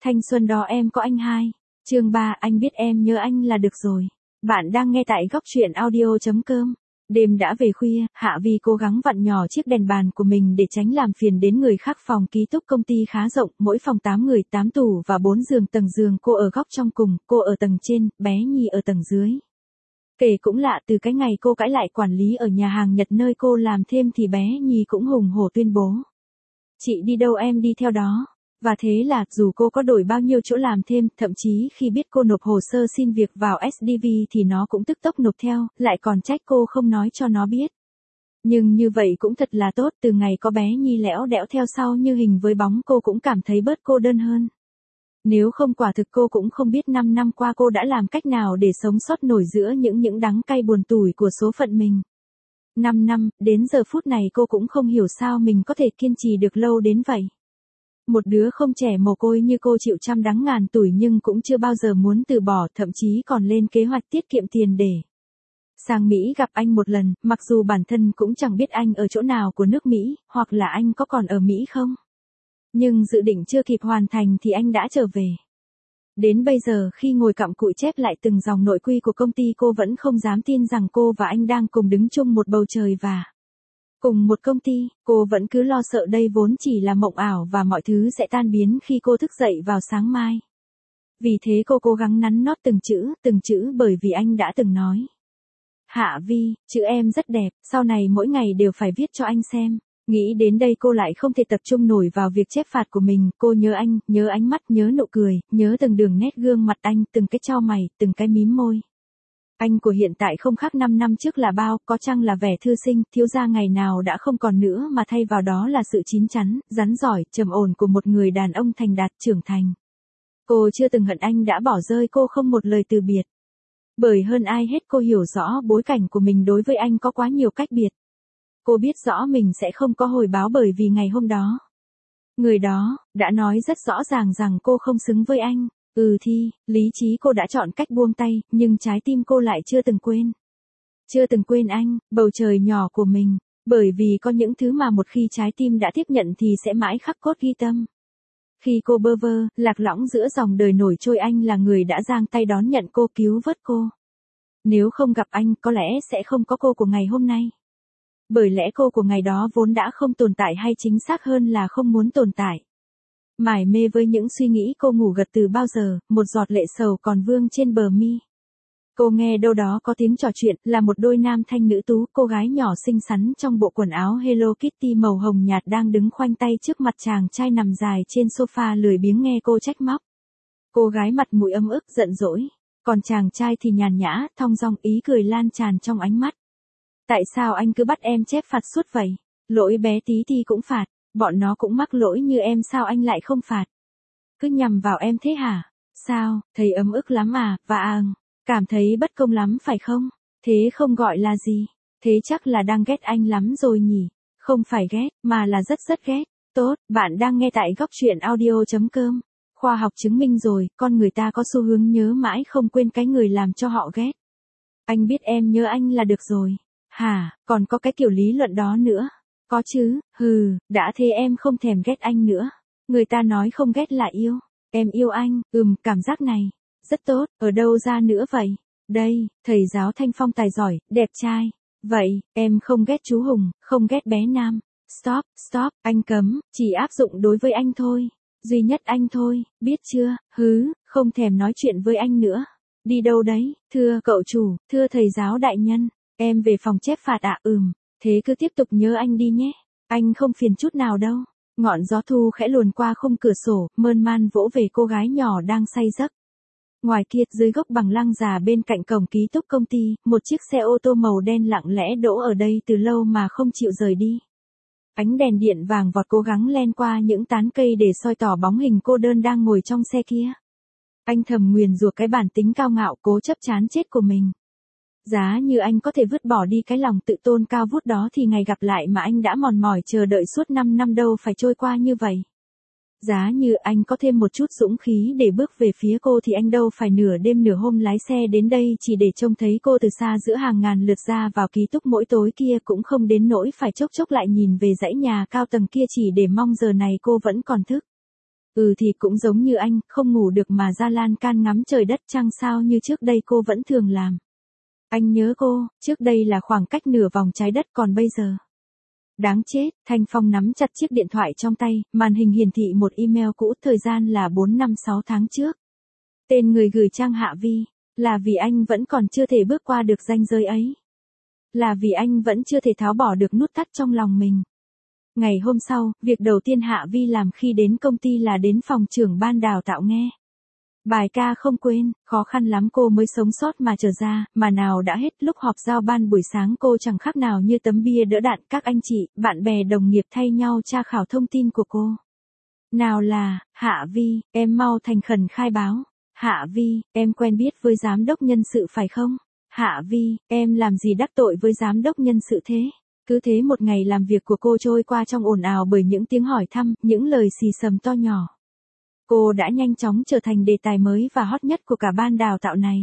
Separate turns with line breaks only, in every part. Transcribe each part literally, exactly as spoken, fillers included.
Thanh xuân đó em có anh hai. Chương ba, anh biết em nhớ anh là được rồi. Bạn đang nghe tại góc truyện audio chấm com. Đêm đã về khuya, Hạ Vi cố gắng vặn nhỏ chiếc đèn bàn của mình để tránh làm phiền đến người khác. Phòng ký túc công ty khá rộng, mỗi phòng tám người, tám tủ và bốn giường. Tầng giường cô ở góc trong cùng, cô ở tầng trên, bé Nhi ở tầng dưới. Kể cũng lạ, từ cái ngày cô cãi lại quản lý ở nhà hàng Nhật nơi cô làm thêm thì bé Nhi cũng hùng hổ tuyên bố. Chị đi đâu em đi theo đó. Và thế là, dù cô có đổi bao nhiêu chỗ làm thêm, thậm chí khi biết cô nộp hồ sơ xin việc vào ét đê vê thì nó cũng tức tốc nộp theo, lại còn trách cô không nói cho nó biết. Nhưng như vậy cũng thật là tốt, từ ngày có bé Nhi lẽo đẽo theo sau như hình với bóng cô cũng cảm thấy bớt cô đơn hơn. Nếu không quả thực cô cũng không biết năm năm qua cô đã làm cách nào để sống sót nổi giữa những những đắng cay buồn tủi của số phận mình. Năm năm, đến giờ phút này cô cũng không hiểu sao mình có thể kiên trì được lâu đến vậy. Một đứa không trẻ mồ côi như cô chịu trăm đắng ngàn tủi nhưng cũng chưa bao giờ muốn từ bỏ, thậm chí còn lên kế hoạch tiết kiệm tiền để sang Mỹ gặp anh một lần, mặc dù bản thân cũng chẳng biết anh ở chỗ nào của nước Mỹ, hoặc là anh có còn ở Mỹ không. Nhưng dự định chưa kịp hoàn thành thì anh đã trở về. Đến bây giờ khi ngồi cặm cụi chép lại từng dòng nội quy của công ty cô vẫn không dám tin rằng cô và anh đang cùng đứng chung một bầu trời và cùng một công ty. Cô vẫn cứ lo sợ đây vốn chỉ là mộng ảo và mọi thứ sẽ tan biến khi cô thức dậy vào sáng mai. Vì thế cô cố gắng nắn nót từng chữ, từng chữ bởi vì anh đã từng nói. Hạ Vi, chữ em rất đẹp, sau này mỗi ngày đều phải viết cho anh xem. Nghĩ đến đây cô lại không thể tập trung nổi vào việc chép phạt của mình, cô nhớ anh, nhớ ánh mắt, nhớ nụ cười, nhớ từng đường nét gương mặt anh, từng cái chau mày, từng cái mím môi. Anh của hiện tại không khác năm năm trước là bao, có chăng là vẻ thư sinh, thiếu gia ngày nào đã không còn nữa mà thay vào đó là sự chín chắn, rắn giỏi, trầm ổn của một người đàn ông thành đạt, trưởng thành. Cô chưa từng hận anh đã bỏ rơi cô không một lời từ biệt. Bởi hơn ai hết cô hiểu rõ bối cảnh của mình đối với anh có quá nhiều cách biệt. Cô biết rõ mình sẽ không có hồi báo bởi vì ngày hôm đó, người đó đã nói rất rõ ràng rằng cô không xứng với anh. Ừ thì, lý trí cô đã chọn cách buông tay, nhưng trái tim cô lại chưa từng quên. Chưa từng quên anh, bầu trời nhỏ của mình, bởi vì có những thứ mà một khi trái tim đã tiếp nhận thì sẽ mãi khắc cốt ghi tâm. Khi cô bơ vơ, lạc lõng giữa dòng đời nổi trôi anh là người đã giang tay đón nhận cô, cứu vớt cô. Nếu không gặp anh, có lẽ sẽ không có cô của ngày hôm nay. Bởi lẽ cô của ngày đó vốn đã không tồn tại, hay chính xác hơn là không muốn tồn tại. Mải mê với những suy nghĩ cô ngủ gật từ bao giờ, một giọt lệ sầu còn vương trên bờ mi. Cô nghe đâu đó có tiếng trò chuyện, là một đôi nam thanh nữ tú, cô gái nhỏ xinh xắn trong bộ quần áo Hello Kitty màu hồng nhạt đang đứng khoanh tay trước mặt chàng trai nằm dài trên sofa lười biếng nghe cô trách móc. Cô gái mặt mũi ấm ức giận dỗi, còn chàng trai thì nhàn nhã, thong dong, ý cười lan tràn trong ánh mắt. Tại sao anh cứ bắt em chép phạt suốt vậy? Lỗi bé tí thì cũng phạt, bọn nó cũng mắc lỗi như em sao anh lại không phạt? Cứ nhằm vào em thế hả? Sao, thấy ấm ức lắm à, và à, cảm thấy bất công lắm phải không? Thế không gọi là gì? Thế chắc là đang ghét anh lắm rồi nhỉ? Không phải ghét, mà là rất rất ghét. Tốt, bạn đang nghe tại góc truyện audio chấm com. Khoa học chứng minh rồi, con người ta có xu hướng nhớ mãi không quên cái người làm cho họ ghét. Anh biết em nhớ anh là được rồi. Hả, còn có cái kiểu lý luận đó nữa. Có chứ, hừ, đã thế em không thèm ghét anh nữa. Người ta nói không ghét là yêu. Em yêu anh, ừm, cảm giác này. Rất tốt, ở đâu ra nữa vậy? Đây, thầy giáo Thanh Phong tài giỏi, đẹp trai. Vậy, em không ghét chú Hùng, không ghét bé Nam. Stop, stop, anh cấm, chỉ áp dụng đối với anh thôi. Duy nhất anh thôi, biết chưa, hứ, không thèm nói chuyện với anh nữa. Đi đâu đấy, thưa cậu chủ, thưa thầy giáo đại nhân. Em về phòng chép phạt ạ, à, ừm, thế cứ tiếp tục nhớ anh đi nhé. Anh không phiền chút nào đâu. Ngọn gió thu khẽ luồn qua khung cửa sổ, mơn man vỗ về cô gái nhỏ đang say giấc. Ngoài kia, dưới gốc bằng lăng già bên cạnh cổng ký túc công ty, một chiếc xe ô tô màu đen lặng lẽ đỗ ở đây từ lâu mà không chịu rời đi. Ánh đèn điện vàng vọt cố gắng len qua những tán cây để soi tỏ bóng hình cô đơn đang ngồi trong xe kia. Anh thầm nguyền rủa cái bản tính cao ngạo cố chấp chán chết của mình. Giá như anh có thể vứt bỏ đi cái lòng tự tôn cao vút đó thì ngày gặp lại mà anh đã mòn mỏi chờ đợi suốt năm năm đâu phải trôi qua như vậy. Giá như anh có thêm một chút dũng khí để bước về phía cô thì anh đâu phải nửa đêm nửa hôm lái xe đến đây chỉ để trông thấy cô từ xa giữa hàng ngàn lượt ra vào ký túc mỗi tối kia, cũng không đến nỗi phải chốc chốc lại nhìn về dãy nhà cao tầng kia chỉ để mong giờ này cô vẫn còn thức. Ừ thì cũng giống như anh, không ngủ được mà ra lan can ngắm trời đất trăng sao như trước đây cô vẫn thường làm. Anh nhớ cô, trước đây là khoảng cách nửa vòng trái đất còn bây giờ. Đáng chết, Thanh Phong nắm chặt chiếc điện thoại trong tay, màn hình hiển thị một email cũ, thời gian là bốn năm sáu tháng trước. Tên người gửi Trang Hạ Vi, là vì anh vẫn còn chưa thể bước qua được ranh giới ấy. Là vì anh vẫn chưa thể tháo bỏ được nút thắt trong lòng mình. Ngày hôm sau, việc đầu tiên Hạ Vi làm khi đến công ty là đến phòng trưởng ban đào tạo nghe bài ca không quên, khó khăn lắm cô mới sống sót mà trở ra, mà nào đã hết, lúc họp giao ban buổi sáng cô chẳng khác nào như tấm bia đỡ đạn, các anh chị, bạn bè đồng nghiệp thay nhau tra khảo thông tin của cô. Nào là, Hạ Vi, em mau thành khẩn khai báo. Hạ Vi, em quen biết với giám đốc nhân sự phải không? Hạ Vi, em làm gì đắc tội với giám đốc nhân sự thế? Cứ thế một ngày làm việc của cô trôi qua trong ồn ào bởi những tiếng hỏi thăm, những lời xì xầm to nhỏ. Cô đã nhanh chóng trở thành đề tài mới và hot nhất của cả ban đào tạo này.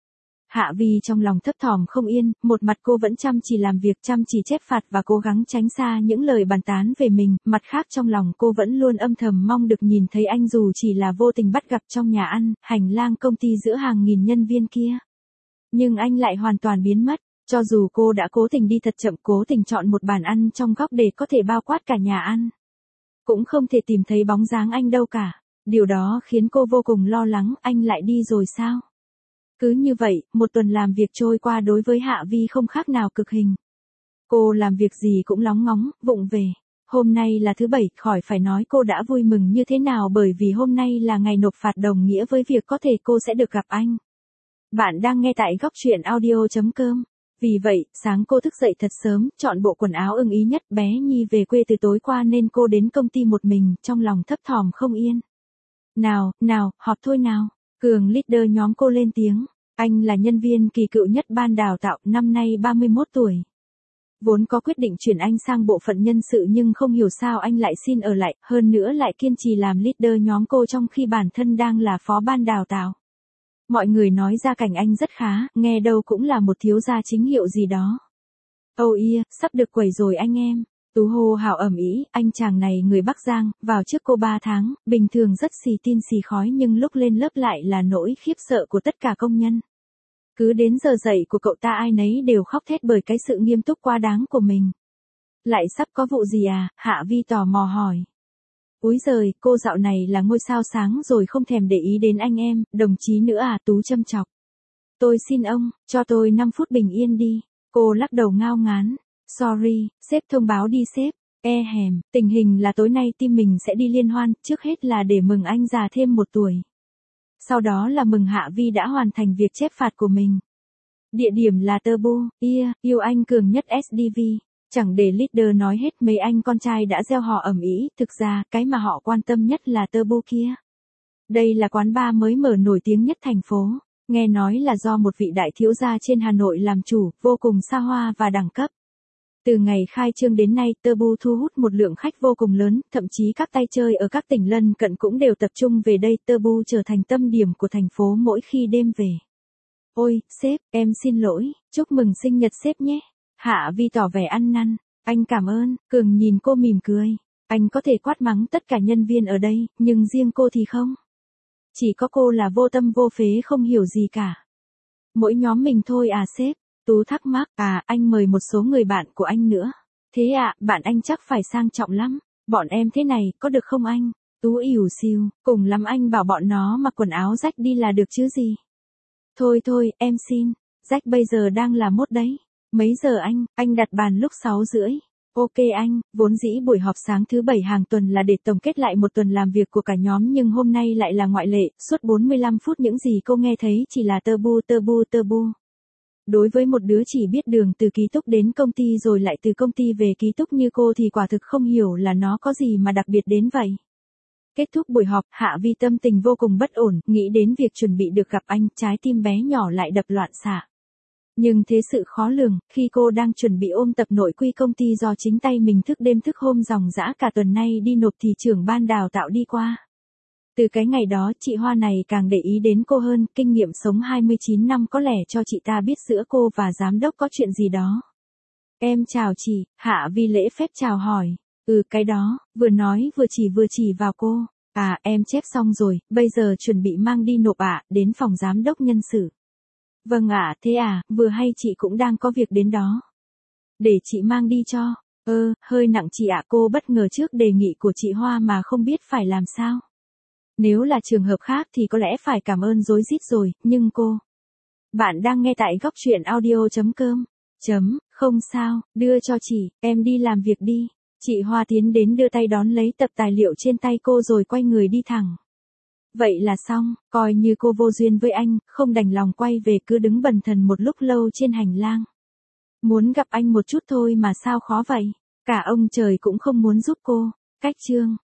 Hạ Vi trong lòng thấp thỏm không yên, một mặt cô vẫn chăm chỉ làm việc, chăm chỉ chép phạt và cố gắng tránh xa những lời bàn tán về mình, mặt khác trong lòng cô vẫn luôn âm thầm mong được nhìn thấy anh dù chỉ là vô tình bắt gặp trong nhà ăn, hành lang công ty giữa hàng nghìn nhân viên kia. Nhưng anh lại hoàn toàn biến mất, cho dù cô đã cố tình đi thật chậm, cố tình chọn một bàn ăn trong góc để có thể bao quát cả nhà ăn. Cũng không thể tìm thấy bóng dáng anh đâu cả. Điều đó khiến cô vô cùng lo lắng, anh lại đi rồi sao? Cứ như vậy, một tuần làm việc trôi qua đối với Hạ Vi không khác nào cực hình. Cô làm việc gì cũng lóng ngóng, vụng về. Hôm nay là thứ bảy, khỏi phải nói cô đã vui mừng như thế nào bởi vì hôm nay là ngày nộp phạt đồng nghĩa với việc có thể cô sẽ được gặp anh. Bạn đang nghe tại góc truyện audio chấm com. Vì vậy, sáng cô thức dậy thật sớm, chọn bộ quần áo ưng ý nhất, bé Nhi về quê từ tối qua nên cô đến công ty một mình, trong lòng thấp thỏm không yên. Nào, nào, họp thôi nào. Cường leader nhóm cô lên tiếng. Anh là nhân viên kỳ cựu nhất ban đào tạo, năm nay ba mươi mốt tuổi. Vốn có quyết định chuyển anh sang bộ phận nhân sự nhưng không hiểu sao anh lại xin ở lại, hơn nữa lại kiên trì làm leader nhóm cô trong khi bản thân đang là phó ban đào tạo. Mọi người nói gia cảnh anh rất khá, nghe đâu cũng là một thiếu gia chính hiệu gì đó. Oh yeah, sắp được quẩy rồi anh em. Tú hô hào ầm ĩ, anh chàng này người Bắc Giang, vào trước cô ba tháng, bình thường rất xì tin xì khói nhưng lúc lên lớp lại là nỗi khiếp sợ của tất cả công nhân. Cứ đến giờ dậy của cậu ta ai nấy đều khóc thét bởi cái sự nghiêm túc quá đáng của mình. Lại sắp có vụ gì à? Hạ Vi tò mò hỏi. Úi giời, cô dạo này là ngôi sao sáng rồi không thèm để ý đến anh em, đồng chí nữa à? Tú châm chọc. Tôi xin ông, cho tôi năm phút bình yên đi. Cô lắc đầu ngao ngán. Sorry, sếp thông báo đi sếp. E hèm, tình hình là tối nay team mình sẽ đi liên hoan, trước hết là để mừng anh già thêm một tuổi. Sau đó là mừng Hạ Vi đã hoàn thành việc chép phạt của mình. Địa điểm là Turbo, yeah, yêu anh cường nhất ét đê vê. Chẳng để leader nói hết mấy anh con trai đã gieo họ ầm ĩ, thực ra cái mà họ quan tâm nhất là Turbo kia. Đây là quán bar mới mở nổi tiếng nhất thành phố. Nghe nói là do một vị đại thiếu gia trên Hà Nội làm chủ, vô cùng xa hoa và đẳng cấp. Từ ngày khai trương đến nay, Turbo thu hút một lượng khách vô cùng lớn, thậm chí các tay chơi ở các tỉnh lân cận cũng đều tập trung về đây. Turbo trở thành tâm điểm của thành phố mỗi khi đêm về. Ôi, sếp, em xin lỗi, chúc mừng sinh nhật sếp nhé. Hạ Vi tỏ vẻ ăn năn. Anh cảm ơn. Cường nhìn cô mỉm cười. Anh có thể quát mắng tất cả nhân viên ở đây, nhưng riêng cô thì không. Chỉ có cô là vô tâm vô phế không hiểu gì cả. Mỗi nhóm mình thôi à sếp? Tú thắc mắc. À, anh mời một số người bạn của anh nữa. Thế ạ, à, bạn anh chắc phải sang trọng lắm. Bọn em thế này, có được không anh? Tú ỉu xìu, cùng lắm anh bảo bọn nó mặc quần áo rách đi là được chứ gì. Thôi thôi, em xin. Rách bây giờ đang là mốt đấy. Mấy giờ anh? Anh đặt bàn lúc sáu rưỡi. Ok anh, vốn dĩ buổi họp sáng thứ bảy hàng tuần là để tổng kết lại một tuần làm việc của cả nhóm nhưng hôm nay lại là ngoại lệ, suốt bốn mươi lăm phút những gì cô nghe thấy chỉ là tơ bu tơ bu tơ bu. Đối với một đứa chỉ biết đường từ ký túc đến công ty rồi lại từ công ty về ký túc như cô thì quả thực không hiểu là nó có gì mà đặc biệt đến vậy. Kết thúc buổi họp, Hạ Vi tâm tình vô cùng bất ổn, nghĩ đến việc chuẩn bị được gặp anh, trái tim bé nhỏ lại đập loạn xạ. Nhưng thế sự khó lường, khi cô đang chuẩn bị ôm tập nội quy công ty do chính tay mình thức đêm thức hôm ròng rã cả tuần nay đi nộp thì trưởng ban đào tạo đi qua. Từ cái ngày đó, chị Hoa này càng để ý đến cô hơn, kinh nghiệm sống hai mươi chín năm có lẽ cho chị ta biết giữa cô và giám đốc có chuyện gì đó. Em chào chị, Hạ Vi lễ phép chào hỏi. Ừ cái đó, vừa nói vừa chỉ vừa chỉ vào cô. À, em chép xong rồi, bây giờ chuẩn bị mang đi nộp ạ, đến phòng giám đốc nhân sự. Vâng ạ, thế à, vừa hay chị cũng đang có việc đến đó. Để chị mang đi cho. Ơ, hơi nặng chị ạ, cô bất ngờ trước đề nghị của chị Hoa mà không biết phải làm sao. Nếu là trường hợp khác thì có lẽ phải cảm ơn rối rít rồi, nhưng cô. Bạn đang nghe tại góc truyện audio.com. Chấm, không sao, đưa cho chị, em đi làm việc đi. Chị Hoa tiến đến đưa tay đón lấy tập tài liệu trên tay cô rồi quay người đi thẳng. Vậy là xong, coi như cô vô duyên với anh, không đành lòng quay về cứ đứng bần thần một lúc lâu trên hành lang. Muốn gặp anh một chút thôi mà sao khó vậy, cả ông trời cũng không muốn giúp cô. Cách chương